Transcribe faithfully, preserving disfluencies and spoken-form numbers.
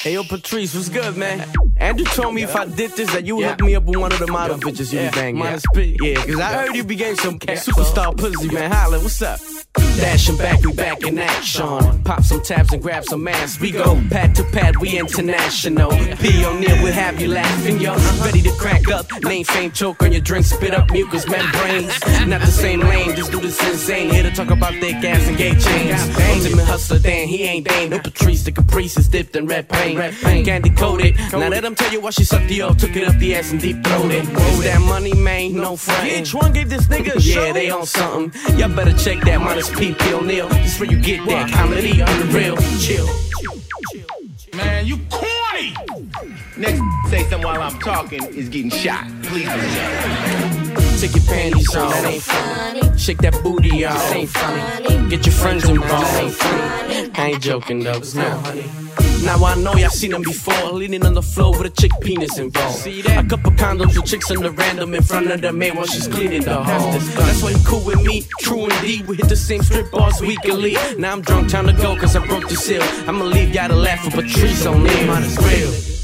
Hey, yo, Patrice, what's good, man? Andrew told me if I did this that you would yeah. hook me up with one of the model yeah. bitches you yeah. be banging. Minus P. Yeah, cause I heard you be getting some yeah. superstar pussy, man. Holla, what's up? Dashing back, we back in action. Pop some tabs and grab some ass. We go pad to pad, we international. P. O'Neal will have you laughing, yo. Ready to crack up, name, fame, choke on your drink, spit up mucus membranes. Not the same lane, this dude is insane. Here to talk about thick ass and gay chains. Ultimate hustler, Dan, he ain't Dane. No Patrice, the Caprice is dipped in red paint. Candy coated. Now let him tell you why she sucked the O, took it up the ass and deep throated. Is that money, man? No front. Each one gave this nigga a show. Yeah, they on something. Y'all better check that minus P. P. O'Neal. This where you get that comedy on the real. Chill. Man, you corny. Next, say something while I'm talking is getting shot. Please don't. Take your panties off, that ain't funny. Shake that booty off, that ain't funny. Get your friends involved, that ain't funny. I ain't joking though, it's not honey. Now I know y'all seen them before, leaning on the floor with a chick penis involved. See that? A couple condoms with chicks on the random in front of the maid while she's cleaning the hall. That's why you cool with me, true indeed. We hit the same strip bars weekly. Now I'm drunk, time to go cause I broke the seal. I'ma leave y'all to laugh for Patrice O'Neal. Mine is real.